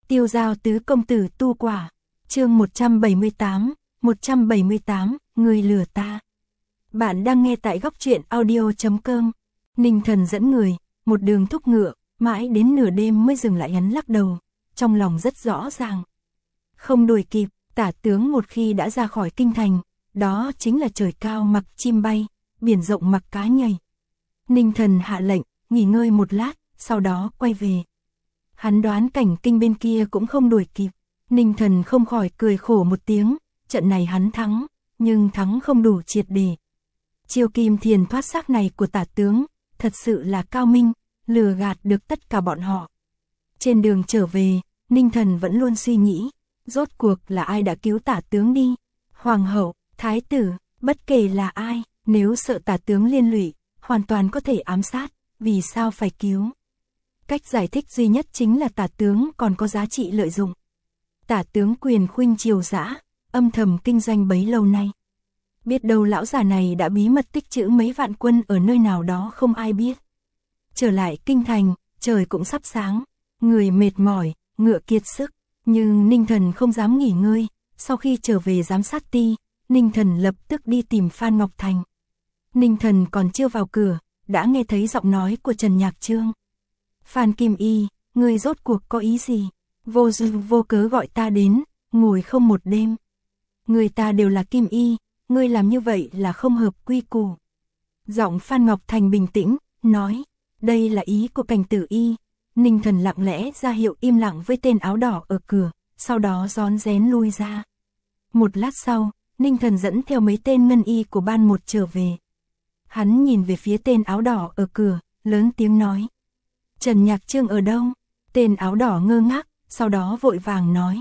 Tiêu giao tứ công tử tu quả. Chương 178, người lừa ta. Bạn đang nghe tại góc truyện audio.com. Ninh Thần dẫn người, một đường thúc ngựa, mãi đến nửa đêm mới dừng lại. Hắn lắc đầu, trong lòng rất rõ ràng. Không đuổi kịp, Tả tướng một khi đã ra khỏi kinh thành, đó chính là trời cao mặc chim bay, biển rộng mặc cá nhảy. Ninh Thần hạ lệnh, nghỉ ngơi một lát, sau đó quay về. Hắn đoán cảnh kinh bên kia cũng không đuổi kịp. Ninh Thần không khỏi cười khổ một tiếng, trận này hắn thắng, nhưng thắng không đủ triệt để. Chiêu kim thiền thoát xác này của Tả tướng, thật sự là cao minh, lừa gạt được tất cả bọn họ. Trên đường trở về, Ninh Thần vẫn luôn suy nghĩ, rốt cuộc là ai đã cứu Tả tướng đi? Hoàng hậu, thái tử, bất kể là ai, nếu sợ Tả tướng liên lụy, hoàn toàn có thể ám sát, vì sao phải cứu? Cách giải thích duy nhất chính là Tả tướng còn có giá trị lợi dụng. Tả tướng quyền khuynh triều dã, âm thầm kinh doanh bấy lâu nay. Biết đâu lão già này đã bí mật tích trữ mấy vạn quân ở nơi nào đó không ai biết. Trở lại kinh thành, trời cũng sắp sáng, người mệt mỏi, ngựa kiệt sức, nhưng Ninh Thần không dám nghỉ ngơi. Sau khi trở về giám sát ti, Ninh Thần lập tức đi tìm Phan Ngọc Thành. Ninh Thần còn chưa vào cửa, đã nghe thấy giọng nói của Trần Nhạc Chương. Phan Kim Y, ngươi rốt cuộc có ý gì? Vô duyên vô cớ gọi ta đến, ngồi không một đêm. Người ta đều là Kim Y, ngươi làm như vậy là không hợp quy củ. Giọng Phan Ngọc Thành bình tĩnh, nói, đây là ý của Cảnh Tử Y. Ninh Thần lặng lẽ ra hiệu im lặng với tên áo đỏ ở cửa, sau đó rón rén lui ra. Một lát sau, Ninh Thần dẫn theo mấy tên ngân y của ban một trở về. Hắn nhìn về phía tên áo đỏ ở cửa, lớn tiếng nói, Trần Nhạc Chương ở đâu? Tên áo đỏ ngơ ngác, sau đó vội vàng nói,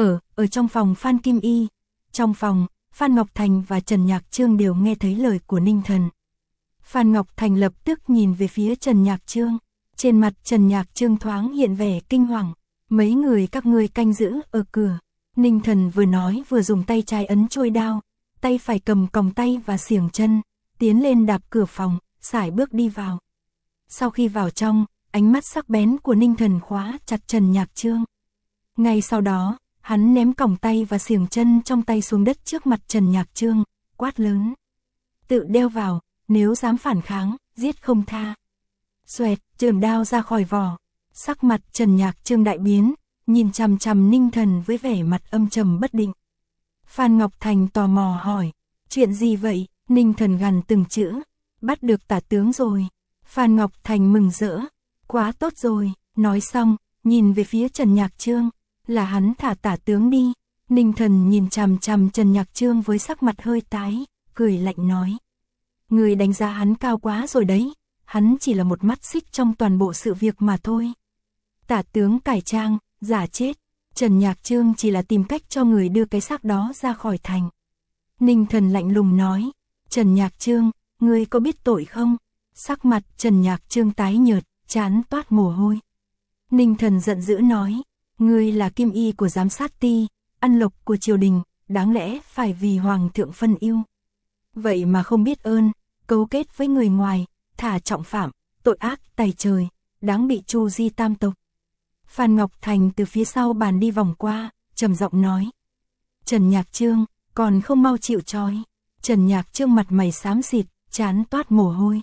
ở trong phòng Phan Kim Y. Trong phòng, Phan Ngọc Thành và Trần Nhạc Chương đều nghe thấy lời của Ninh Thần. Phan Ngọc Thành lập tức nhìn về phía Trần Nhạc Chương. Trên mặt Trần Nhạc Chương thoáng hiện vẻ kinh hoàng. Mấy người các ngươi canh giữ ở cửa. Ninh Thần vừa nói vừa dùng tay trái ấn trôi đao, tay phải cầm còng tay và xiềng chân, tiến lên đạp cửa phòng, sải bước đi vào. Sau khi vào trong, ánh mắt sắc bén của Ninh Thần khóa chặt Trần Nhạc Chương. Ngay sau đó, hắn ném còng tay và xiềng chân trong tay xuống đất trước mặt Trần Nhạc Chương, quát lớn. Tự đeo vào, nếu dám phản kháng, giết không tha. Xoẹt, trường đao ra khỏi vỏ. Sắc mặt Trần Nhạc Chương đại biến, nhìn chằm chằm Ninh Thần với vẻ mặt âm trầm bất định. Phan Ngọc Thành tò mò hỏi, chuyện gì vậy? Ninh Thần gằn từng chữ, bắt được Tả tướng rồi. Phan Ngọc Thành mừng rỡ, quá tốt rồi. Nói xong, nhìn về phía Trần Nhạc Chương, là hắn thả Tả tướng đi. Ninh Thần nhìn chằm chằm Trần Nhạc Chương với sắc mặt hơi tái, cười lạnh nói, người đánh giá hắn cao quá rồi đấy, hắn chỉ là một mắt xích trong toàn bộ sự việc mà thôi. Tả tướng cải trang, giả chết, Trần Nhạc Chương chỉ là tìm cách cho người đưa cái xác đó ra khỏi thành. Ninh Thần lạnh lùng nói, Trần Nhạc Chương, ngươi có biết tội không? Sắc mặt Trần Nhạc Chương tái nhợt, trán toát mồ hôi. Ninh Thần giận dữ nói, ngươi là Kim Y của giám sát ti, ăn lộc của triều đình, đáng lẽ phải vì hoàng thượng phân ưu. Vậy mà không biết ơn, cấu kết với người ngoài, thả trọng phạm, tội ác tày trời, đáng bị tru di tam tộc. Phan Ngọc Thành từ phía sau bàn đi vòng qua, trầm giọng nói, Trần Nhạc Chương, còn không mau chịu trói. Trần Nhạc Chương mặt mày xám xịt, trán toát mồ hôi.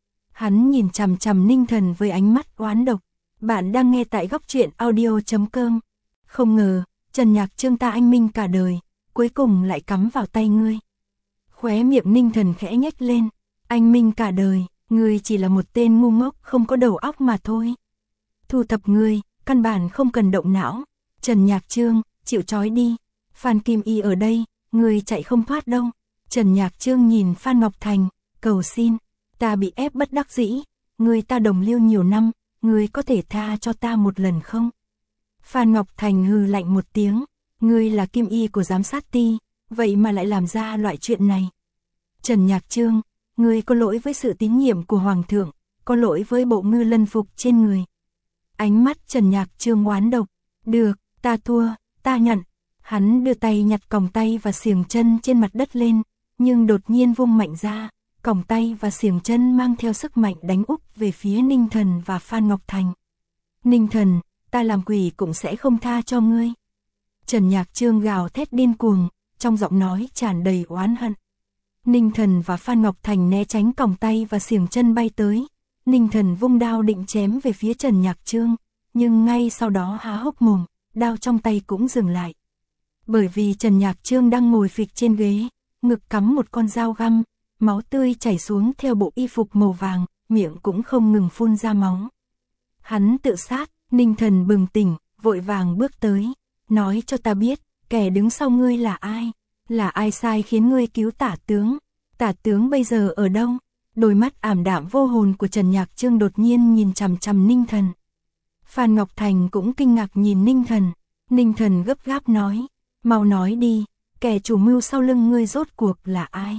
Hắn nhìn chằm chằm Ninh Thần với ánh mắt oán độc. Bạn đang nghe tại góc truyện audio.com. Không ngờ, Trần Nhạc Chương ta anh minh cả đời, cuối cùng lại cắm vào tay ngươi. Khóe miệng Ninh Thần khẽ nhếch lên, anh minh cả đời, ngươi chỉ là một tên ngu ngốc không có đầu óc mà thôi. Thu thập ngươi, căn bản không cần động não. Trần Nhạc Chương, chịu trói đi. Phan Kim Y ở đây, ngươi chạy không thoát đâu. Trần Nhạc Chương nhìn Phan Ngọc Thành, cầu xin, ta bị ép bất đắc dĩ, ngươi ta đồng liêu nhiều năm, ngươi có thể tha cho ta một lần không? Phan Ngọc Thành hừ lạnh một tiếng, ngươi là Kim Y của giám sát ti, vậy mà lại làm ra loại chuyện này. Trần Nhạc Chương, ngươi có lỗi với sự tín nhiệm của Hoàng thượng, có lỗi với bộ ngư lân phục trên người. Ánh mắt Trần Nhạc Chương oán độc, được, ta thua, ta nhận. Hắn đưa tay nhặt còng tay và xiềng chân trên mặt đất lên, nhưng đột nhiên vung mạnh ra, còng tay và xiềng chân mang theo sức mạnh đánh úp về phía Ninh Thần và Phan Ngọc Thành. Ninh Thần, ta làm quỷ cũng sẽ không tha cho ngươi. Trần Nhạc Trương gào thét điên cuồng, trong giọng nói tràn đầy oán hận. Ninh Thần và Phan Ngọc Thành né tránh còng tay và xiềng chân bay tới. Ninh Thần vung đao định chém về phía Trần Nhạc Trương, nhưng ngay sau đó há hốc mồm, đao trong tay cũng dừng lại. Bởi vì Trần Nhạc Trương đang ngồi phịch trên ghế, ngực cắm một con dao găm, máu tươi chảy xuống theo bộ y phục màu vàng, miệng cũng không ngừng phun ra máu. Hắn tự sát. Ninh Thần bừng tỉnh, vội vàng bước tới, nói cho ta biết, kẻ đứng sau ngươi là ai? Là ai sai khiến ngươi cứu Tả tướng? Tả tướng bây giờ ở đâu? Đôi mắt ảm đạm vô hồn của Trần Nhạc Trương đột nhiên nhìn chằm chằm Ninh Thần. Phan Ngọc Thành cũng kinh ngạc nhìn Ninh Thần. Ninh Thần gấp gáp nói, mau nói đi, kẻ chủ mưu sau lưng ngươi rốt cuộc là ai?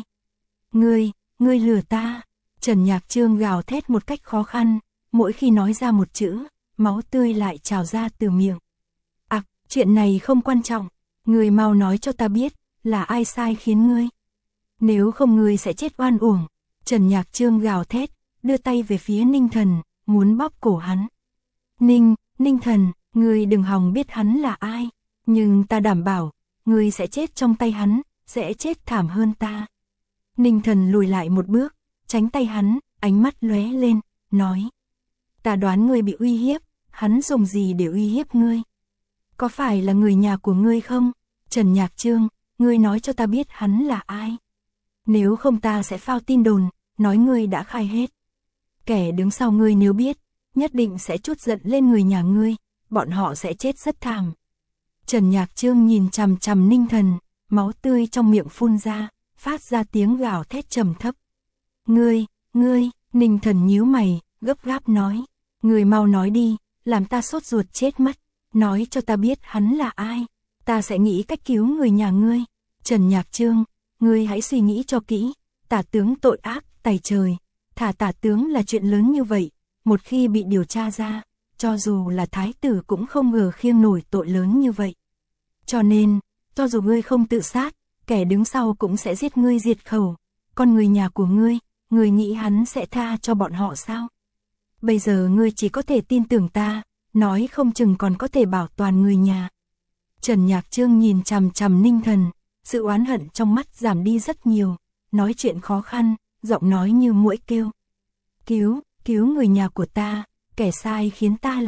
Ngươi lừa ta. Trần Nhạc Trương gào thét một cách khó khăn, mỗi khi nói ra một chữ, máu tươi lại trào ra từ miệng. Chuyện này không quan trọng, ngươi mau nói cho ta biết, là ai sai khiến ngươi? Nếu không ngươi sẽ chết oan uổng. Trần Nhạc Trương gào thét, đưa tay về phía Ninh Thần, muốn bóp cổ hắn. Ninh Thần, ngươi đừng hòng biết hắn là ai, nhưng ta đảm bảo, ngươi sẽ chết trong tay hắn, sẽ chết thảm hơn ta. Ninh Thần lùi lại một bước, tránh tay hắn, ánh mắt lóe lên, nói. Ta đoán ngươi bị uy hiếp, hắn dùng gì để uy hiếp ngươi? Có phải là người nhà của ngươi không? Trần Nhạc Trương, ngươi nói cho ta biết hắn là ai? Nếu không ta sẽ phao tin đồn, nói ngươi đã khai hết. Kẻ đứng sau ngươi nếu biết, nhất định sẽ trút giận lên người nhà ngươi, bọn họ sẽ chết rất thảm. Trần Nhạc Trương nhìn chằm chằm Ninh Thần, máu tươi trong miệng phun ra, phát ra tiếng gào thét trầm thấp. Ngươi, Ninh Thần nhíu mày, gấp gáp nói. Ngươi mau nói đi, làm ta sốt ruột chết mất. Nói cho ta biết hắn là ai, ta sẽ nghĩ cách cứu người nhà ngươi. Trần Nhạc Trương, ngươi hãy suy nghĩ cho kỹ, Tả tướng tội ác tày trời, thả Tả tướng là chuyện lớn như vậy, một khi bị điều tra ra, cho dù là thái tử cũng không ngờ khiêng nổi tội lớn như vậy. Cho nên, cho dù ngươi không tự sát, kẻ đứng sau cũng sẽ giết ngươi diệt khẩu. Còn người nhà của ngươi nghĩ hắn sẽ tha cho bọn họ sao? Bây giờ ngươi chỉ có thể tin tưởng ta, nói không chừng còn có thể bảo toàn người nhà. Trần Nhạc Trương nhìn chằm chằm Ninh Thần, sự oán hận trong mắt giảm đi rất nhiều, nói chuyện khó khăn, giọng nói như muỗi kêu. Cứu người nhà của ta, kẻ sai khiến ta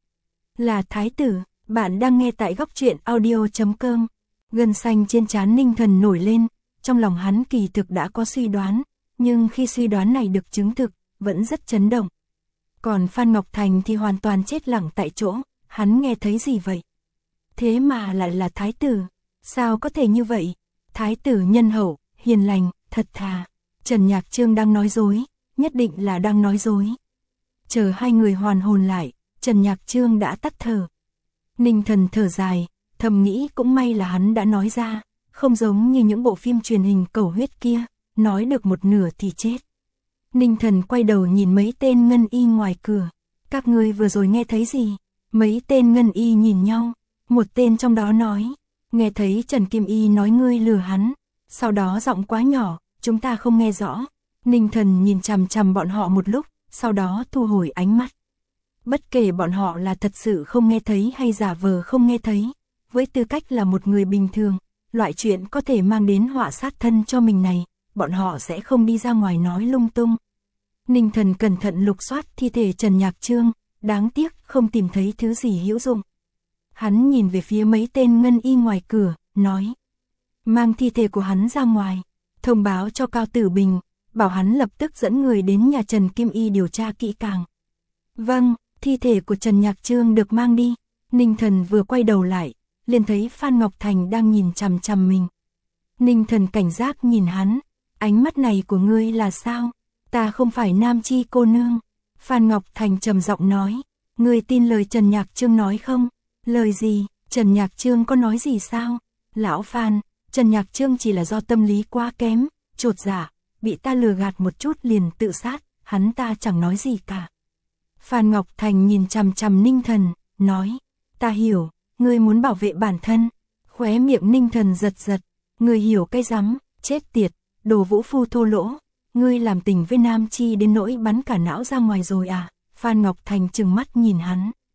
là thái tử. Bạn đang nghe tại góc truyện audio.com. Gân xanh trên trán Ninh Thần nổi lên, trong lòng hắn kỳ thực đã có suy đoán, nhưng khi suy đoán này được chứng thực, vẫn rất chấn động. Còn Phan Ngọc Thành thì hoàn toàn chết lặng tại chỗ, hắn nghe thấy gì vậy? Thế mà lại là thái tử, sao có thể như vậy? Thái tử nhân hậu, hiền lành, thật thà. Trần Nhạc Trương đang nói dối, nhất định là đang nói dối. Chờ hai người hoàn hồn lại, Trần Nhạc Trương đã tắt thở. Ninh Thần thở dài, thầm nghĩ cũng may là hắn đã nói ra, không giống như những bộ phim truyền hình cầu huyết kia, nói được một nửa thì chết. Ninh Thần quay đầu nhìn mấy tên ngân y ngoài cửa. Các ngươi vừa rồi nghe thấy gì? Mấy tên ngân y nhìn nhau. Một tên trong đó nói. Nghe thấy Trần Kim Y nói ngươi lừa hắn. Sau đó giọng quá nhỏ, chúng ta không nghe rõ. Ninh Thần nhìn chằm chằm bọn họ một lúc, sau đó thu hồi ánh mắt. Bất kể bọn họ là thật sự không nghe thấy hay giả vờ không nghe thấy. Với tư cách là một người bình thường, loại chuyện có thể mang đến họa sát thân cho mình này, bọn họ sẽ không đi ra ngoài nói lung tung. Ninh Thần cẩn thận lục soát thi thể Trần Nhạc Trương, đáng tiếc không tìm thấy thứ gì hữu dụng. Hắn nhìn về phía mấy tên ngân y ngoài cửa, nói. Mang thi thể của hắn ra ngoài, thông báo cho Cao Tử Bình, bảo hắn lập tức dẫn người đến nhà Trần Kim Y điều tra kỹ càng. Vâng, thi thể của Trần Nhạc Trương được mang đi. Ninh Thần vừa quay đầu lại, liền thấy Phan Ngọc Thành đang nhìn chằm chằm mình. Ninh Thần cảnh giác nhìn hắn, ánh mắt này của ngươi là sao? Ta không phải Nam Chi cô nương. Phan Ngọc Thành trầm giọng nói, ngươi tin lời Trần Nhạc Trương nói không? Lời gì? Trần Nhạc Trương có nói gì sao? Lão Phan, Trần Nhạc Trương chỉ là do tâm lý quá kém, chột dạ, bị ta lừa gạt một chút liền tự sát, hắn ta chẳng nói gì cả. Phan Ngọc Thành nhìn chằm chằm Ninh Thần, nói, ta hiểu, ngươi muốn bảo vệ bản thân. Khóe miệng Ninh Thần giật giật, ngươi hiểu cái rắm, chết tiệt, đồ vũ phu thô lỗ, ngươi làm tình với Nam Chi đến nỗi bắn cả não ra ngoài rồi à? Phan Ngọc Thành trừng mắt nhìn hắn.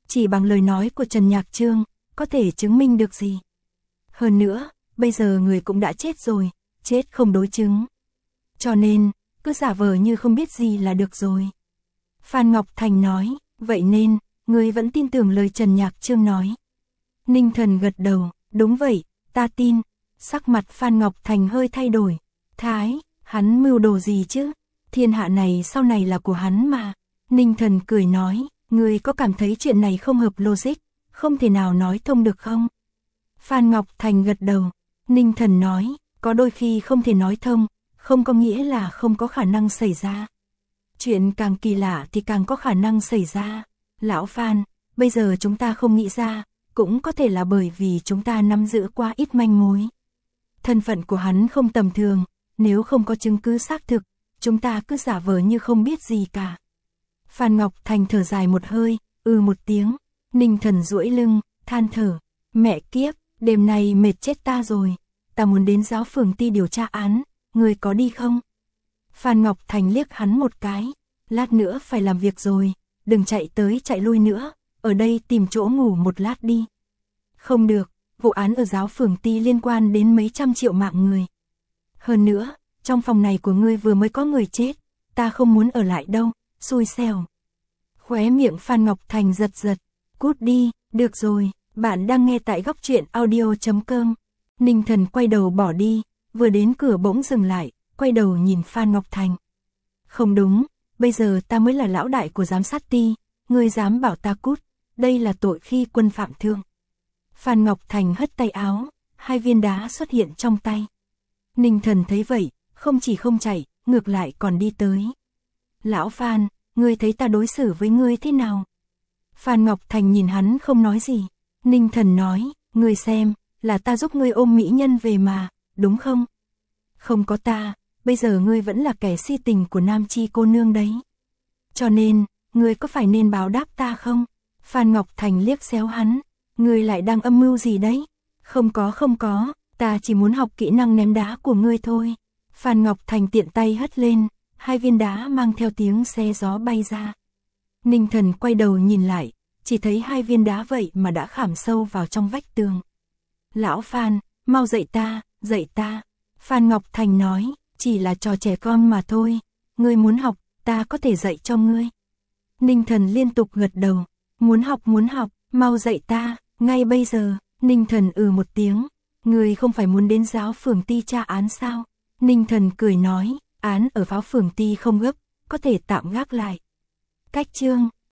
chỉ bằng lời nói của Trần Nhạc Trương, có thể chứng minh được gì. Hơn nữa, bây giờ người cũng đã chết rồi, chết không đối chứng. Cho nên, cứ giả vờ như không biết gì là được rồi. Phan Ngọc Thành nói, vậy nên, người vẫn tin tưởng lời Trần Nhạc Trương nói. Ninh Thần gật đầu, đúng vậy, ta tin. Sắc mặt Phan Ngọc Thành hơi thay đổi. Thái, hắn mưu đồ gì chứ? Thiên hạ này sau này là của hắn mà. Ninh Thần cười nói, người có cảm thấy chuyện này không hợp logic, không thể nào nói thông được không? Phan Ngọc Thành gật đầu. Ninh Thần nói, có đôi khi không thể nói thông, không có nghĩa là không có khả năng xảy ra. Chuyện càng kỳ lạ thì càng có khả năng xảy ra. Lão Phan, bây giờ chúng ta không nghĩ ra, cũng có thể là bởi vì chúng ta nắm giữ quá ít manh mối. Thân phận của hắn không tầm thường, nếu không có chứng cứ xác thực, chúng ta cứ giả vờ như không biết gì cả. Phan Ngọc Thành thở dài một hơi, một tiếng. Ninh Thần duỗi lưng, than thở, mẹ kiếp, đêm nay mệt chết ta rồi, ta muốn đến giáo phường Ti điều tra án, người có đi không? Phan Ngọc Thành liếc hắn một cái, lát nữa phải làm việc rồi, đừng chạy tới chạy lui nữa, ở đây tìm chỗ ngủ một lát đi. Không được, vụ án ở giáo phường Ti liên quan đến mấy trăm triệu mạng người. Hơn nữa, trong phòng này của ngươi vừa mới có người chết, ta không muốn ở lại đâu, xui xẻo. Khóe miệng Phan Ngọc Thành giật giật, cút đi, được rồi, bạn đang nghe tại góc truyện audio.com. Ninh Thần quay đầu bỏ đi, vừa đến cửa bỗng dừng lại, quay đầu nhìn Phan Ngọc Thành. Không đúng, bây giờ ta mới là lão đại của giám sát Ti, ngươi dám bảo ta cút, đây là tội khi quân phạm thượng. Phan Ngọc Thành hất tay áo, 2 viên đá xuất hiện trong tay. Ninh Thần thấy vậy, không chỉ không chạy, ngược lại còn đi tới. Lão Phan, ngươi thấy ta đối xử với ngươi thế nào? Phan Ngọc Thành nhìn hắn không nói gì. Ninh Thần nói, ngươi xem, là ta giúp ngươi ôm mỹ nhân về mà, đúng không? Không có ta, bây giờ ngươi vẫn là kẻ si tình của Nam Chi cô nương đấy. Cho nên, ngươi có phải nên báo đáp ta không? Phan Ngọc Thành liếc xéo hắn, ngươi lại đang âm mưu gì đấy? Không có, ta chỉ muốn học kỹ năng ném đá của ngươi thôi. Phan Ngọc Thành tiện tay hất lên, 2 viên đá mang theo tiếng xe gió bay ra. Ninh Thần quay đầu nhìn lại, chỉ thấy 2 viên đá vậy mà đã khảm sâu vào trong vách tường. Lão Phan, mau dạy ta. Phan Ngọc Thành nói, chỉ là trò trẻ con mà thôi, ngươi muốn học, ta có thể dạy cho ngươi. Ninh Thần liên tục gật đầu, muốn học, mau dạy ta, ngay bây giờ. Ninh Thần một tiếng, ngươi không phải muốn đến giáo phường Ti tra án sao? Ninh Thần cười nói, án ở giáo phường Ti không gấp, có thể tạm gác lại. Cách chương